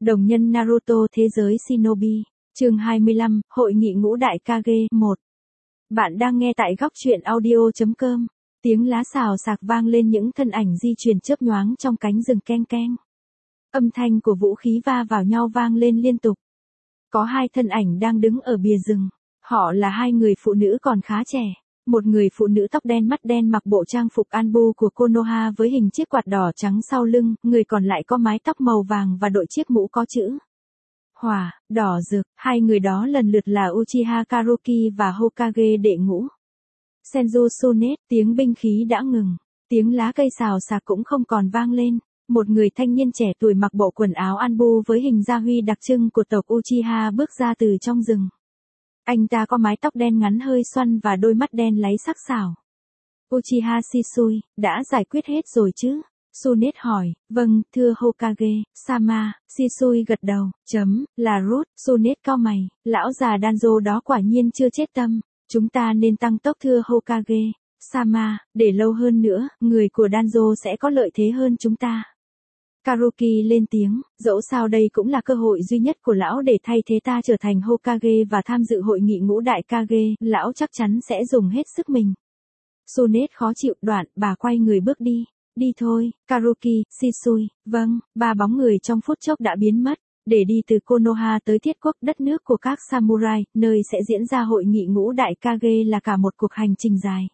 Đồng nhân Naruto thế giới Shinobi. Chương 25, Hội nghị ngũ đại Kage 1. Bạn đang nghe tại góc truyện audio.com. Tiếng lá xào xạc vang lên, những thân ảnh di chuyển chớp nhoáng trong cánh rừng keng keng. Âm thanh của vũ khí va vào nhau vang lên liên tục. Có hai thân ảnh đang đứng ở bìa rừng. Họ là hai người phụ nữ còn khá trẻ. Một người phụ nữ tóc đen mắt đen mặc bộ trang phục Anbu của Konoha với hình chiếc quạt đỏ trắng sau lưng, người còn lại có mái tóc màu vàng và đội chiếc mũ có chữ hỏa, đỏ rực. Hai người đó lần lượt là Uchiha Karuki và Hokage đệ ngũ. Senju Tsunade. Tiếng binh khí đã ngừng, tiếng lá cây xào xạc cũng không còn vang lên. Một người thanh niên trẻ tuổi mặc bộ quần áo Anbu với hình gia huy đặc trưng của tộc Uchiha bước ra từ trong rừng. Anh ta có mái tóc đen ngắn hơi xoăn và đôi mắt đen láy sắc sảo. Uchiha Shisui, đã giải quyết hết rồi chứ? Tsunade hỏi. Vâng, thưa Hokage, Sama. Shisui gật đầu. Là Root. Tsunade cau mày. Lão già Danzo đó quả nhiên chưa chết tâm. Chúng ta nên tăng tốc thưa Hokage. Sama, để lâu hơn nữa, người của Danzo sẽ có lợi thế hơn chúng ta. Karuki lên tiếng, dẫu sao đây cũng là cơ hội duy nhất của lão để thay thế ta trở thành Hokage và tham dự hội nghị ngũ đại Kage, lão chắc chắn sẽ dùng hết sức mình. Tsunade khó chịu. Đoạn, bà quay người bước đi. Đi thôi, Karuki. Shisui. Vâng. Ba bóng người trong phút chốc đã biến mất. Để đi từ Konoha tới Thiết Quốc, đất nước của các samurai, nơi sẽ diễn ra hội nghị ngũ đại Kage, là cả một cuộc hành trình dài.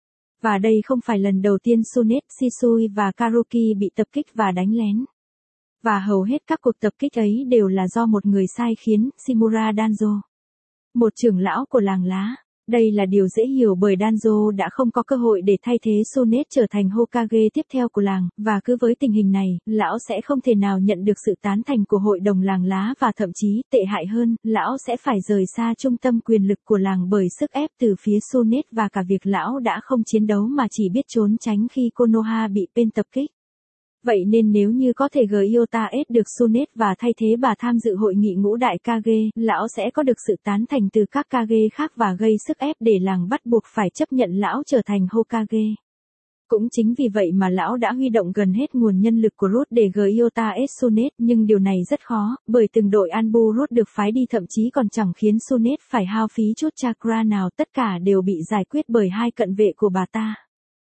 Và đây không phải lần đầu tiên Tsunade, Shisui và Karuki bị tập kích và đánh lén. Và hầu hết các cuộc tập kích ấy đều là do một người sai khiến, Shimura Danzo, một trưởng lão của làng lá. Đây là điều dễ hiểu bởi Danzo đã không có cơ hội để thay thế Tsunade trở thành Hokage tiếp theo của làng, và cứ với tình hình này, lão sẽ không thể nào nhận được sự tán thành của hội đồng làng lá và thậm chí, tệ hại hơn, lão sẽ phải rời xa trung tâm quyền lực của làng bởi sức ép từ phía Tsunade và cả việc lão đã không chiến đấu mà chỉ biết trốn tránh khi Konoha bị Pain tập kích. Vậy nên nếu như có thể Gyota ép được Tsunade và thay thế bà tham dự hội nghị ngũ đại Kage, lão sẽ có được sự tán thành từ các Kage khác và gây sức ép để làng bắt buộc phải chấp nhận lão trở thành Hokage. Cũng chính vì vậy mà lão đã huy động gần hết nguồn nhân lực của Root để Gyota ép Tsunade, nhưng điều này rất khó, bởi từng đội Anbu Root được phái đi thậm chí còn chẳng khiến Tsunade phải hao phí chút chakra nào, tất cả đều bị giải quyết bởi hai cận vệ của bà ta,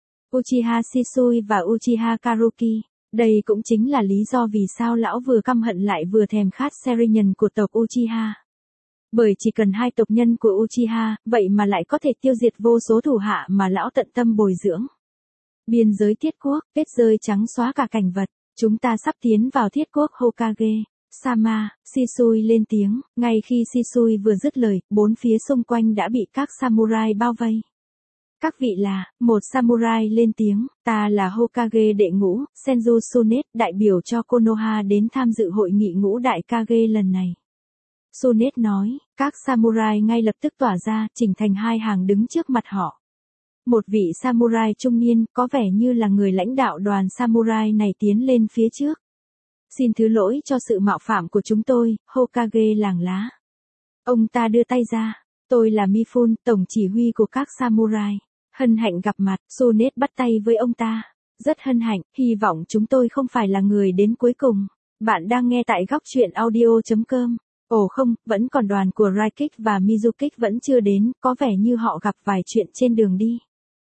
Uchiha Shisui và Uchiha Karuki. Đây cũng chính là lý do vì sao lão vừa căm hận lại vừa thèm khát Sharingan của tộc Uchiha. Bởi chỉ cần hai tộc nhân của Uchiha, vậy mà lại có thể tiêu diệt vô số thủ hạ mà lão tận tâm bồi dưỡng. Biên giới Thiết Quốc, vết rơi trắng xóa cả cảnh vật. Chúng ta sắp tiến vào Thiết Quốc Hokage. Sama. Shisui lên tiếng. Ngay khi Shisui vừa dứt lời, bốn phía xung quanh đã bị các samurai bao vây. Các vị là, một samurai lên tiếng, ta là Hokage đệ ngũ, Senju Tsunade, đại biểu cho Konoha đến tham dự hội nghị ngũ đại Kage lần này. Tsunade nói, các samurai ngay lập tức tỏa ra, chỉnh thành hai hàng đứng trước mặt họ. Một vị samurai trung niên, có vẻ như là người lãnh đạo đoàn samurai này tiến lên phía trước. Xin thứ lỗi cho sự mạo phạm của chúng tôi, Hokage làng lá. Ông ta đưa tay ra, tôi là Mifune, tổng chỉ huy của các samurai. Hân hạnh gặp mặt. Tsunade bắt tay với ông ta. Rất hân hạnh, hy vọng chúng tôi không phải là người đến cuối cùng. Bạn đang nghe tại góc truyện audio.com. Ồ không, vẫn còn đoàn của Raikik và Mizukik vẫn chưa đến, có vẻ như họ gặp vài chuyện trên đường đi.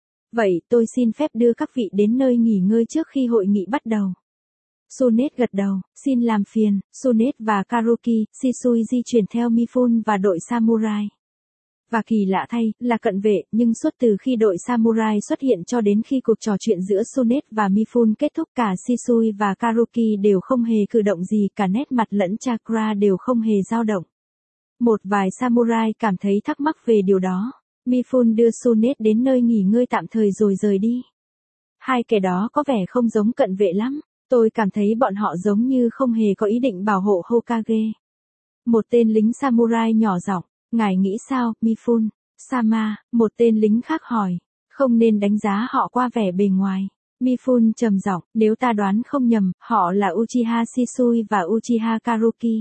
Vậy tôi xin phép đưa các vị đến nơi nghỉ ngơi trước khi hội nghị bắt đầu. Tsunade gật đầu, xin làm phiền. Tsunade và Karuki, Shisui di chuyển theo Mifune và đội samurai. Và kỳ lạ thay, là cận vệ, nhưng suốt từ khi đội samurai xuất hiện cho đến khi cuộc trò chuyện giữa Tsunade và Mifune kết thúc, cả Shisui và Karuki đều không hề cử động gì, cả nét mặt lẫn chakra đều không hề dao động. Một vài samurai cảm thấy thắc mắc về điều đó. Mifune đưa Tsunade đến nơi nghỉ ngơi tạm thời rồi rời đi. Hai kẻ đó có vẻ không giống cận vệ lắm, tôi cảm thấy bọn họ giống như không hề có ý định bảo hộ Hokage. Một tên lính samurai nhỏ giọng. Ngài nghĩ sao, Mifune? Sama. Một tên lính khác hỏi. Không nên đánh giá họ qua vẻ bề ngoài. Mifune trầm giọng, nếu ta đoán không nhầm, họ là Uchiha Shisui và Uchiha Karuki.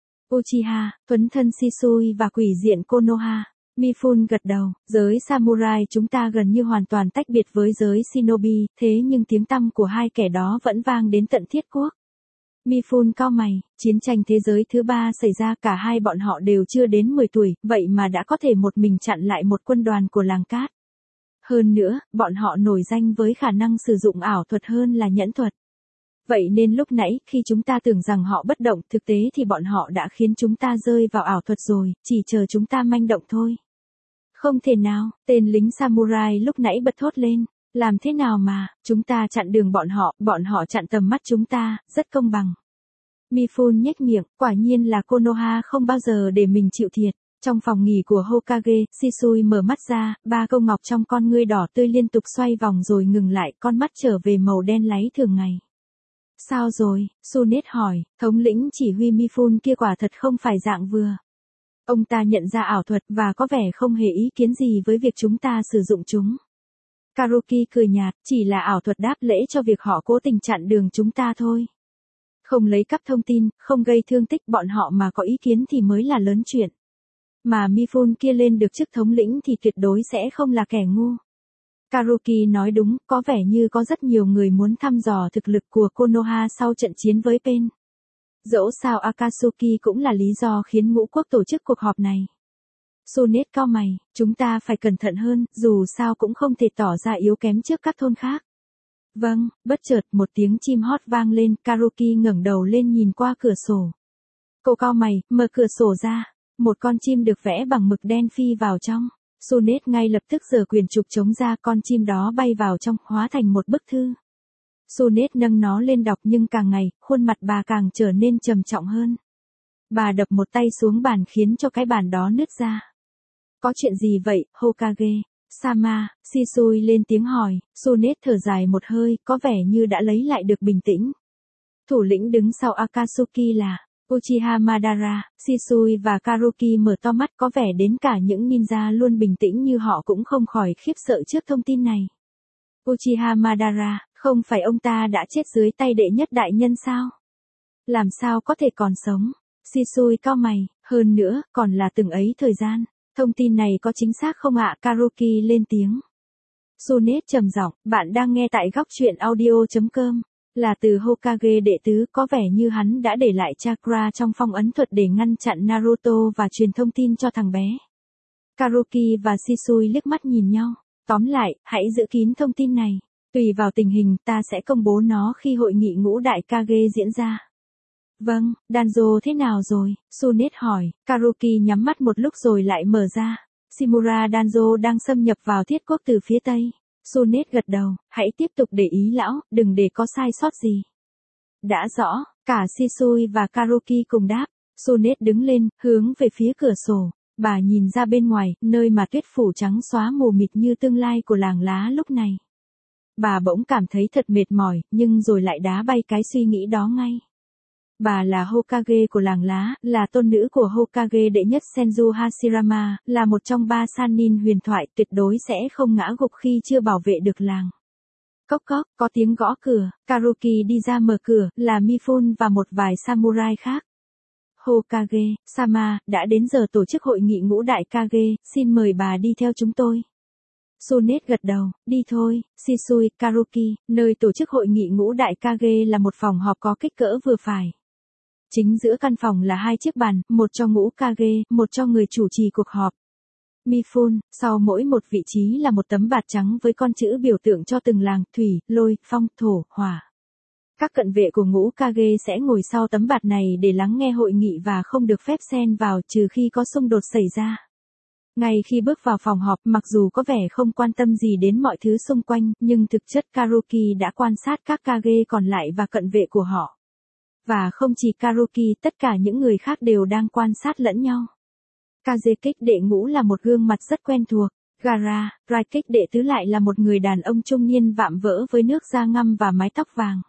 Uchiha, tuấn thân Shisui và quỷ diện Konoha. Mifune gật đầu, giới samurai chúng ta gần như hoàn toàn tách biệt với giới shinobi, thế nhưng tiếng tăm của hai kẻ đó vẫn vang đến tận Thiết Quốc. Mifune cau mày, chiến tranh thế giới thứ 3 xảy ra, cả hai bọn họ đều chưa đến 10 tuổi, vậy mà đã có thể một mình chặn lại một quân đoàn của làng cát. Hơn nữa, bọn họ nổi danh với khả năng sử dụng ảo thuật hơn là nhẫn thuật. Vậy nên lúc nãy, khi chúng ta tưởng rằng họ bất động, thực tế thì bọn họ đã khiến chúng ta rơi vào ảo thuật rồi, chỉ chờ chúng ta manh động thôi. Không thể nào, tên lính samurai lúc nãy bật thốt lên. Làm thế nào mà, chúng ta chặn đường bọn họ chặn tầm mắt chúng ta, rất công bằng. Mifune nhếch miệng, quả nhiên là Konoha không bao giờ để mình chịu thiệt. Trong phòng nghỉ của Hokage, Shisui mở mắt ra, ba câu ngọc trong con ngươi đỏ tươi liên tục xoay vòng rồi ngừng lại, con mắt trở về màu đen láy thường ngày. Sao rồi? Tsunade hỏi, thống lĩnh chỉ huy Mifune kia quả thật không phải dạng vừa. Ông ta nhận ra ảo thuật và có vẻ không hề ý kiến gì với việc chúng ta sử dụng chúng. Karuki cười nhạt, chỉ là ảo thuật đáp lễ cho việc họ cố tình chặn đường chúng ta thôi. Không lấy cắp thông tin, không gây thương tích, bọn họ mà có ý kiến thì mới là lớn chuyện. Mà Mifune kia lên được chức thống lĩnh thì tuyệt đối sẽ không là kẻ ngu. Karuki nói đúng, có vẻ như có rất nhiều người muốn thăm dò thực lực của Konoha sau trận chiến với Pain. Dẫu sao Akatsuki cũng là lý do khiến ngũ quốc tổ chức cuộc họp này. Tsunade cau mày, chúng ta phải cẩn thận hơn, dù sao cũng không thể tỏ ra yếu kém trước các thôn khác. Vâng, bất chợt một tiếng chim hót vang lên, Karuki ngẩng đầu lên nhìn qua cửa sổ. Cô cau mày, mở cửa sổ ra, một con chim được vẽ bằng mực đen phi vào trong. Tsunade ngay lập tức giở quyền trục trống ra, con chim đó bay vào trong, hóa thành một bức thư. Tsunade nâng nó lên đọc nhưng càng ngày, khuôn mặt bà càng trở nên trầm trọng hơn. Bà đập một tay xuống bàn khiến cho cái bàn đó nứt ra. Có chuyện gì vậy, Hokage? Sama, Shisui lên tiếng hỏi, Tsunade thở dài một hơi, có vẻ như đã lấy lại được bình tĩnh. Thủ lĩnh đứng sau Akatsuki là Uchiha Madara. Shisui và Karuki mở to mắt, có vẻ đến cả những ninja luôn bình tĩnh như họ cũng không khỏi khiếp sợ trước thông tin này. Uchiha Madara, không phải ông ta đã chết dưới tay đệ nhất đại nhân sao? Làm sao có thể còn sống? Shisui cau mày, hơn nữa, còn là từng ấy thời gian. Thông tin này có chính xác không ạ? Karuki lên tiếng. Tsunade trầm giọng, bạn đang nghe tại góc truyện audio.com. Là từ Hokage đệ tứ, có vẻ như hắn đã để lại chakra trong phong ấn thuật để ngăn chặn Naruto và truyền thông tin cho thằng bé. Karuki và Shisui liếc mắt nhìn nhau. Tóm lại, hãy giữ kín thông tin này. Tùy vào tình hình, ta sẽ công bố nó khi hội nghị ngũ đại Kage diễn ra. Vâng, Danzo thế nào rồi? Tsunade hỏi. Karuki nhắm mắt một lúc rồi lại mở ra. Shimura Danzo đang xâm nhập vào thiết quốc từ phía Tây. Tsunade gật đầu, hãy tiếp tục để ý lão, đừng để có sai sót gì. Đã rõ, cả Shisui và Karuki cùng đáp. Tsunade đứng lên, hướng về phía cửa sổ. Bà nhìn ra bên ngoài, nơi mà tuyết phủ trắng xóa mù mịt như tương lai của làng lá lúc này. Bà bỗng cảm thấy thật mệt mỏi, nhưng rồi lại đá bay cái suy nghĩ đó ngay. Bà là Hokage của làng lá, là tôn nữ của Hokage đệ nhất Senju Hashirama, là một trong 3 Sannin huyền thoại, tuyệt đối sẽ không ngã gục khi chưa bảo vệ được làng. Cốc cốc, có tiếng gõ cửa, Karuki đi ra mở cửa, là Mifune và một vài samurai khác. Hokage, Sama, đã đến giờ tổ chức hội nghị ngũ đại Kage, xin mời bà đi theo chúng tôi. Tsunade gật đầu, đi thôi. Shisui, Karuki, nơi tổ chức hội nghị ngũ đại Kage là một phòng họp có kích cỡ vừa phải. Chính giữa căn phòng là 2 chiếc bàn, một cho ngũ Kage, một cho người chủ trì cuộc họp. Mifune, sau mỗi một vị trí là một tấm bạt trắng với con chữ biểu tượng cho từng làng, thủy, lôi, phong, thổ, hỏa. Các cận vệ của ngũ Kage sẽ ngồi sau tấm bạt này để lắng nghe hội nghị và không được phép xen vào trừ khi có xung đột xảy ra. Ngay khi bước vào phòng họp, mặc dù có vẻ không quan tâm gì đến mọi thứ xung quanh, nhưng thực chất Karuki đã quan sát các Kage còn lại và cận vệ của họ. Và không chỉ Karuki, tất cả những người khác đều đang quan sát lẫn nhau. Kazekage đệ ngũ là một gương mặt rất quen thuộc. Gaara, Raikage đệ tứ lại là một người đàn ông trung niên vạm vỡ với nước da ngăm và mái tóc vàng.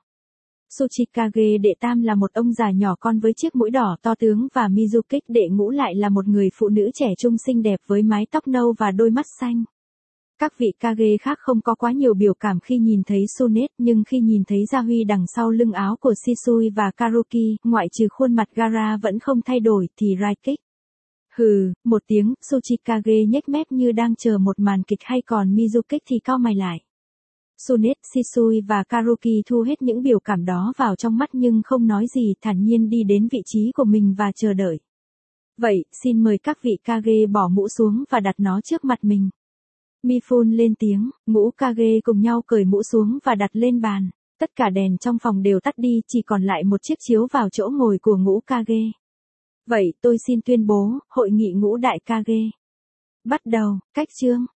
Tsuchikage đệ tam là một ông già nhỏ con với chiếc mũi đỏ to tướng và Mizukage đệ ngũ lại là một người phụ nữ trẻ trung xinh đẹp với mái tóc nâu và đôi mắt xanh. Các vị Kage khác không có quá nhiều biểu cảm khi nhìn thấy Tsunade, nhưng khi nhìn thấy gia huy đằng sau lưng áo của Shisui và Karuki, ngoại trừ khuôn mặt Gaara vẫn không thay đổi thì Raikage. Hừ, một tiếng, Tsuchikage nhếch mép như đang chờ một màn kịch hay còn Mizukage thì cau mày lại. Sunet, Shisui và Karuki thu hết những biểu cảm đó vào trong mắt nhưng không nói gì, thản nhiên đi đến vị trí của mình và chờ đợi. Vậy, xin mời các vị Kage bỏ mũ xuống và đặt nó trước mặt mình. Mifune lên tiếng, ngũ Kage cùng nhau cởi mũ xuống và đặt lên bàn. Tất cả đèn trong phòng đều tắt đi, chỉ còn lại một chiếc chiếu vào chỗ ngồi của ngũ Kage. Vậy, tôi xin tuyên bố, hội nghị ngũ đại Kage bắt đầu. Cách chương